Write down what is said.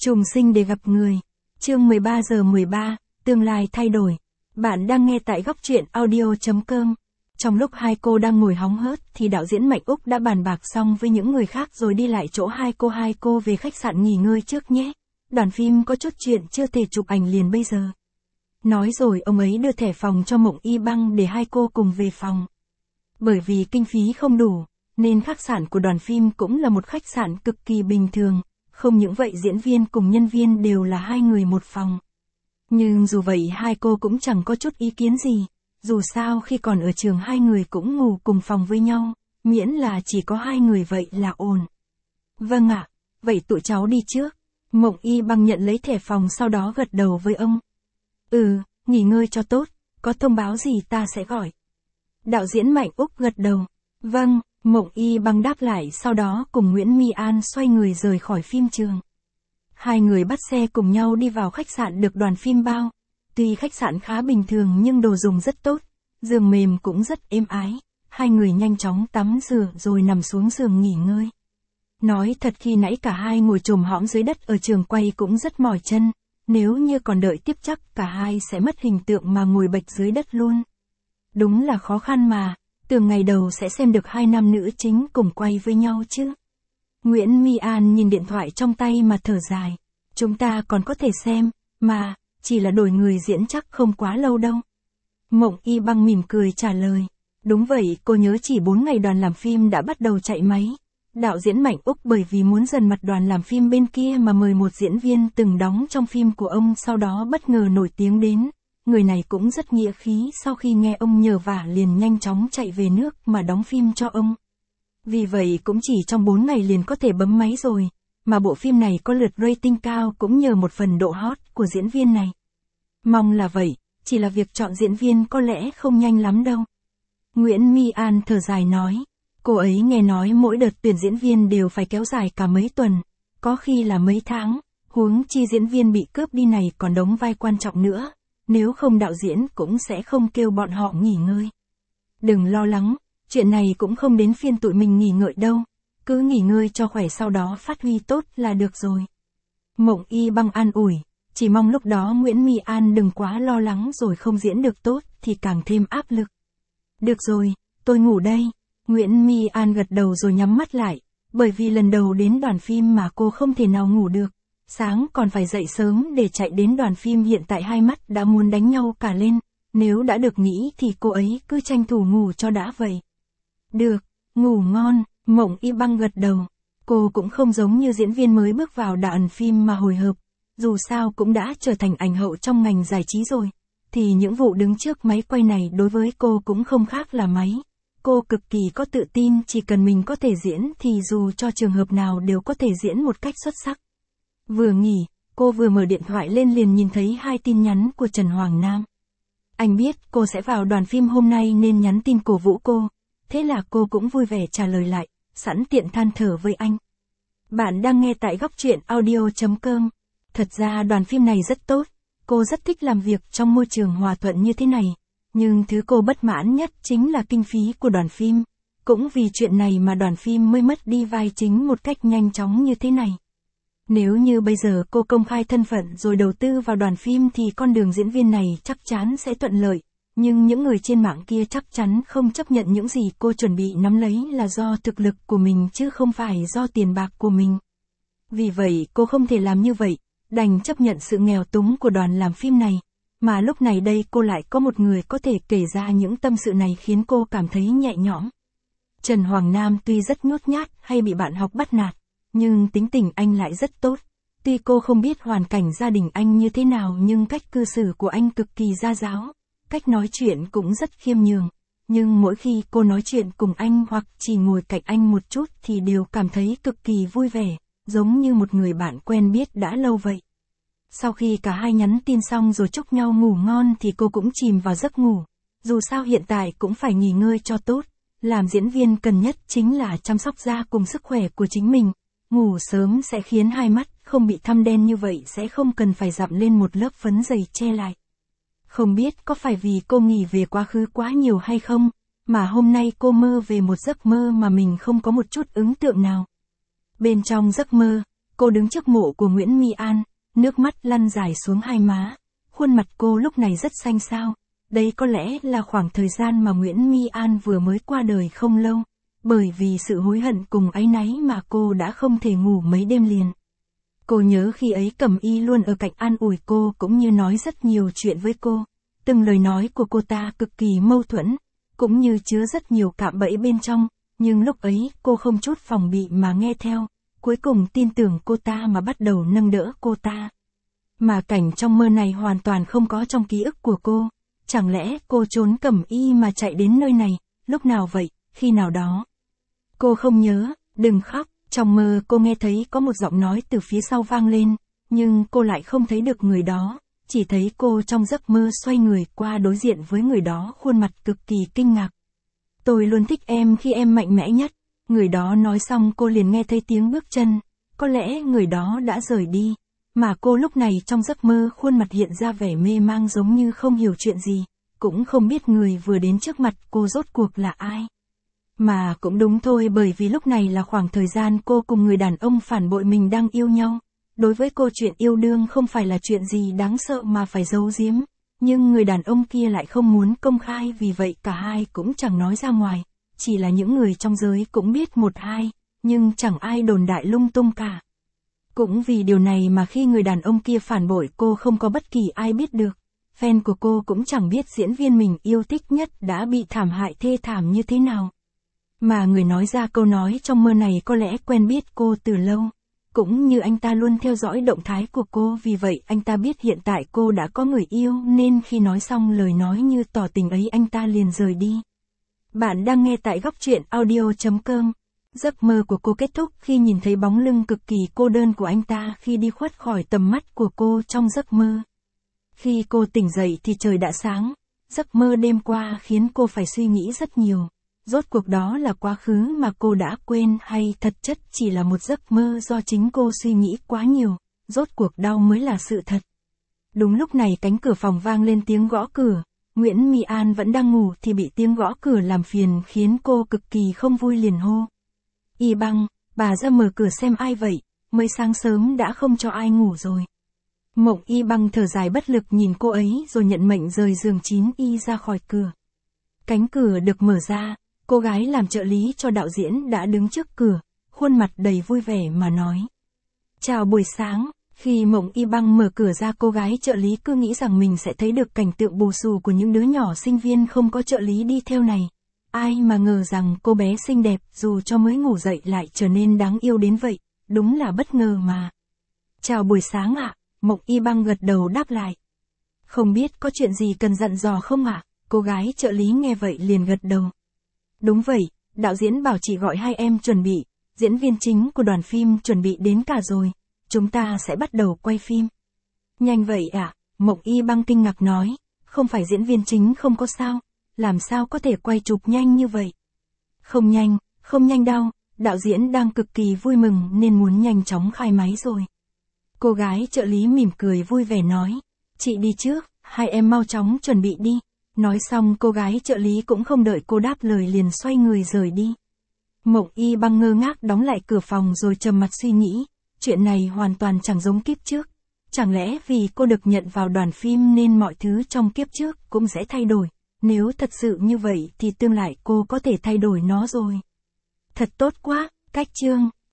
Trùng sinh để gặp người. Chương 13:13, tương lai thay đổi. Bạn đang nghe tại góc truyện audio.com. Trong lúc hai cô đang ngồi hóng hớt thì đạo diễn Mạnh Úc đã bàn bạc xong với những người khác rồi đi lại chỗ hai cô về khách sạn nghỉ ngơi trước nhé. Đoàn phim có chút chuyện chưa thể chụp ảnh liền bây giờ. Nói rồi ông ấy đưa thẻ phòng cho Mộng Y Băng để hai cô cùng về phòng. Bởi vì kinh phí không đủ, nên khách sạn của đoàn phim cũng là một khách sạn cực kỳ bình thường. Không những vậy diễn viên cùng nhân viên đều là hai người một phòng. Nhưng dù vậy hai cô cũng chẳng có chút ý kiến gì. Dù sao khi còn ở trường hai người cũng ngủ cùng phòng với nhau, miễn là chỉ có hai người vậy là ổn. Vâng ạ, vậy tụi cháu đi trước. Mộng Y Băng nhận lấy thẻ phòng sau đó gật đầu với ông. Nghỉ ngơi cho tốt, có thông báo gì ta sẽ gọi. Đạo diễn Mạnh Úc gật đầu. Vâng, Mộng Y Băng đáp lại sau đó cùng Nguyễn My An xoay người rời khỏi phim trường. Hai người bắt xe cùng nhau đi vào khách sạn được đoàn phim bao. Tuy khách sạn khá bình thường nhưng đồ dùng rất tốt, giường mềm cũng rất êm ái. Hai người nhanh chóng tắm rửa rồi nằm xuống giường nghỉ ngơi. Nói thật khi nãy cả hai ngồi chồm hõm dưới đất ở trường quay cũng rất mỏi chân. Nếu như còn đợi tiếp chắc cả hai sẽ mất hình tượng mà ngồi bệt dưới đất luôn. Đúng là khó khăn mà, tưởng ngày đầu sẽ xem được hai nam nữ chính cùng quay với nhau chứ. Nguyễn My An nhìn điện thoại trong tay mà thở dài. Chúng ta còn có thể xem, mà, chỉ là đổi người diễn chắc không quá lâu đâu. Mộng Y Băng mỉm cười trả lời. Đúng vậy, cô nhớ chỉ 4 ngày đoàn làm phim đã bắt đầu chạy máy. Đạo diễn Mạnh Úc bởi vì muốn dần mặt đoàn làm phim bên kia mà mời một diễn viên từng đóng trong phim của ông sau đó bất ngờ nổi tiếng đến. Người này cũng rất nghĩa khí sau khi nghe ông nhờ vả liền nhanh chóng chạy về nước mà đóng phim cho ông. Vì vậy cũng chỉ trong 4 ngày liền có thể bấm máy rồi, mà bộ phim này có lượt rating cao cũng nhờ một phần độ hot của diễn viên này. Mong là vậy, chỉ là việc chọn diễn viên có lẽ không nhanh lắm đâu. Nguyễn My An thở dài nói, cô ấy nghe nói mỗi đợt tuyển diễn viên đều phải kéo dài cả mấy tuần, có khi là mấy tháng, huống chi diễn viên bị cướp đi này còn đóng vai quan trọng nữa, nếu không đạo diễn cũng sẽ không kêu bọn họ nghỉ ngơi. Đừng lo lắng, chuyện này cũng không đến phiên tụi mình nghỉ ngơi đâu, cứ nghỉ ngơi cho khỏe sau đó phát huy tốt là được rồi. Mộng Y Băng an ủi, chỉ mong lúc đó Nguyễn My An đừng quá lo lắng rồi không diễn được tốt thì càng thêm áp lực. Được rồi, tôi ngủ đây. Nguyễn My An gật đầu rồi nhắm mắt lại, bởi vì lần đầu đến đoàn phim mà cô không thể nào ngủ được. Sáng còn phải dậy sớm để chạy đến đoàn phim hiện tại hai mắt đã muốn đánh nhau cả lên, nếu đã được nghỉ thì cô ấy cứ tranh thủ ngủ cho đã vậy. Được, ngủ ngon, Mộng Y Băng gật đầu. Cô cũng không giống như diễn viên mới bước vào đoàn phim mà hồi hộp, dù sao cũng đã trở thành ảnh hậu trong ngành giải trí rồi, thì những vụ đứng trước máy quay này đối với cô cũng không khác là mấy. Cô cực kỳ có tự tin chỉ cần mình có thể diễn thì dù cho trường hợp nào đều có thể diễn một cách xuất sắc. Vừa nghỉ, cô vừa mở điện thoại lên liền nhìn thấy 2 tin nhắn của Trần Hoàng Nam. Anh biết cô sẽ vào đoàn phim hôm nay nên nhắn tin cổ vũ cô, thế là cô cũng vui vẻ trả lời lại, sẵn tiện than thở với anh. Bạn đang nghe tại góc truyện audio.com. Thật ra đoàn phim này rất tốt, cô rất thích làm việc trong môi trường hòa thuận như thế này. Nhưng thứ cô bất mãn nhất chính là kinh phí của đoàn phim. Cũng vì chuyện này mà đoàn phim mới mất đi vai chính một cách nhanh chóng như thế này. Nếu như bây giờ cô công khai thân phận rồi đầu tư vào đoàn phim thì con đường diễn viên này chắc chắn sẽ thuận lợi. Nhưng những người trên mạng kia chắc chắn không chấp nhận những gì cô chuẩn bị nắm lấy là do thực lực của mình chứ không phải do tiền bạc của mình. Vì vậy cô không thể làm như vậy, đành chấp nhận sự nghèo túng của đoàn làm phim này. Mà lúc này đây cô lại có một người có thể kể ra những tâm sự này khiến cô cảm thấy nhẹ nhõm. Trần Hoàng Nam tuy rất nhút nhát hay bị bạn học bắt nạt, nhưng tính tình anh lại rất tốt. Tuy cô không biết hoàn cảnh gia đình anh như thế nào nhưng cách cư xử của anh cực kỳ gia giáo, cách nói chuyện cũng rất khiêm nhường. Nhưng mỗi khi cô nói chuyện cùng anh hoặc chỉ ngồi cạnh anh một chút thì đều cảm thấy cực kỳ vui vẻ, giống như một người bạn quen biết đã lâu vậy. Sau khi cả hai nhắn tin xong rồi chúc nhau ngủ ngon thì cô cũng chìm vào giấc ngủ. Dù sao hiện tại cũng phải nghỉ ngơi cho tốt. Làm diễn viên cần nhất chính là chăm sóc da cùng sức khỏe của chính mình. Ngủ sớm sẽ khiến hai mắt không bị thâm đen như vậy sẽ không cần phải dặm lên một lớp phấn dày che lại. Không biết có phải vì cô nghĩ về quá khứ quá nhiều hay không, mà hôm nay cô mơ về một giấc mơ mà mình không có một chút ấn tượng nào. Bên trong giấc mơ, Cô đứng trước mộ của Nguyễn My An, nước mắt lăn dài xuống hai má. Khuôn mặt cô lúc này rất xanh xao. Đây có lẽ là khoảng thời gian mà Nguyễn My An vừa mới qua đời không lâu. Bởi vì sự hối hận cùng áy náy mà cô đã không thể ngủ mấy đêm liền. Cô nhớ khi ấy Cẩm Y luôn ở cạnh an ủi cô cũng như nói rất nhiều chuyện với cô. Từng lời nói của cô ta cực kỳ mâu thuẫn, cũng như chứa rất nhiều cạm bẫy bên trong, nhưng lúc ấy cô không chút phòng bị mà nghe theo, cuối cùng tin tưởng cô ta mà bắt đầu nâng đỡ cô ta. Mà cảnh trong mơ này hoàn toàn không có trong ký ức của cô, chẳng lẽ cô trốn Cẩm Y mà chạy đến nơi này, lúc nào vậy, khi nào đó? Cô không nhớ, đừng khóc, trong mơ cô nghe thấy có một giọng nói từ phía sau vang lên, nhưng cô lại không thấy được người đó. Chỉ thấy cô trong giấc mơ xoay người qua đối diện với người đó, khuôn mặt cực kỳ kinh ngạc. Tôi luôn thích em khi em mạnh mẽ nhất. Người đó nói xong cô liền nghe thấy tiếng bước chân. Có lẽ người đó đã rời đi. Mà cô lúc này trong giấc mơ khuôn mặt hiện ra vẻ mê mang giống như không hiểu chuyện gì. Cũng không biết người vừa đến trước mặt cô rốt cuộc là ai. Mà cũng đúng thôi, bởi vì lúc này là khoảng thời gian cô cùng người đàn ông phản bội mình đang yêu nhau. Đối với cô chuyện yêu đương không phải là chuyện gì đáng sợ mà phải giấu giếm, nhưng người đàn ông kia lại không muốn công khai, vì vậy cả hai cũng chẳng nói ra ngoài, chỉ là những người trong giới cũng biết một hai, nhưng chẳng ai đồn đại lung tung cả. Cũng vì điều này mà khi người đàn ông kia phản bội cô không có bất kỳ ai biết được, fan của cô cũng chẳng biết diễn viên mình yêu thích nhất đã bị thảm hại thê thảm như thế nào. Mà người nói ra câu nói trong mơ này có lẽ quen biết cô từ lâu. Cũng như anh ta luôn theo dõi động thái của cô, vì vậy anh ta biết hiện tại cô đã có người yêu nên khi nói xong lời nói như tỏ tình ấy anh ta liền rời đi. Bạn đang nghe tại góc truyện audio.com. Giấc mơ của cô kết thúc khi nhìn thấy bóng lưng cực kỳ cô đơn của anh ta khi đi khuất khỏi tầm mắt của cô trong giấc mơ. Khi cô tỉnh dậy thì trời đã sáng. Giấc mơ đêm qua khiến cô phải suy nghĩ rất nhiều. Rốt cuộc đó là quá khứ mà cô đã quên hay thật chất chỉ là một giấc mơ do chính cô suy nghĩ quá nhiều, rốt cuộc đau mới là sự thật. Đúng lúc này cánh cửa phòng vang lên tiếng gõ cửa, Nguyễn My An vẫn đang ngủ thì bị tiếng gõ cửa làm phiền khiến cô cực kỳ không vui, liền hô. Y Băng, bà ra mở cửa xem ai vậy, mới sáng sớm đã không cho ai ngủ rồi. Mộng Y Băng thở dài bất lực nhìn cô ấy rồi nhận mệnh rời giường 9Y ra khỏi cửa. Cánh cửa được mở ra. Cô gái làm trợ lý cho đạo diễn đã đứng trước cửa, khuôn mặt đầy vui vẻ mà nói. Chào buổi sáng, khi Mộng Y Băng mở cửa ra cô gái trợ lý cứ nghĩ rằng mình sẽ thấy được cảnh tượng bù xù của những đứa nhỏ sinh viên không có trợ lý đi theo này. Ai mà ngờ rằng cô bé xinh đẹp dù cho mới ngủ dậy lại trở nên đáng yêu đến vậy, đúng là bất ngờ mà. Chào buổi sáng ạ, Mộng Y Băng gật đầu đáp lại. Không biết có chuyện gì cần dặn dò không ạ? Cô gái trợ lý nghe vậy liền gật đầu. Đúng vậy, đạo diễn bảo chị gọi hai em chuẩn bị, diễn viên chính của đoàn phim chuẩn bị đến cả rồi, chúng ta sẽ bắt đầu quay phim. Nhanh vậy ạ, Mộng Y Băng kinh ngạc nói, không phải diễn viên chính không có sao, làm sao có thể quay chụp nhanh như vậy? Không nhanh đâu, đạo diễn đang cực kỳ vui mừng nên muốn nhanh chóng khai máy rồi. Cô gái trợ lý mỉm cười vui vẻ nói, chị đi trước, hai em mau chóng chuẩn bị đi. Nói xong cô gái trợ lý cũng không đợi cô đáp lời liền xoay người rời đi. Mộng Y Băng ngơ ngác đóng lại cửa phòng rồi trầm mặt suy nghĩ, chuyện này hoàn toàn chẳng giống kiếp trước. Chẳng lẽ vì cô được nhận vào đoàn phim nên mọi thứ trong kiếp trước cũng sẽ thay đổi, nếu thật sự như vậy thì tương lai cô có thể thay đổi nó rồi. Thật tốt quá, cách chương.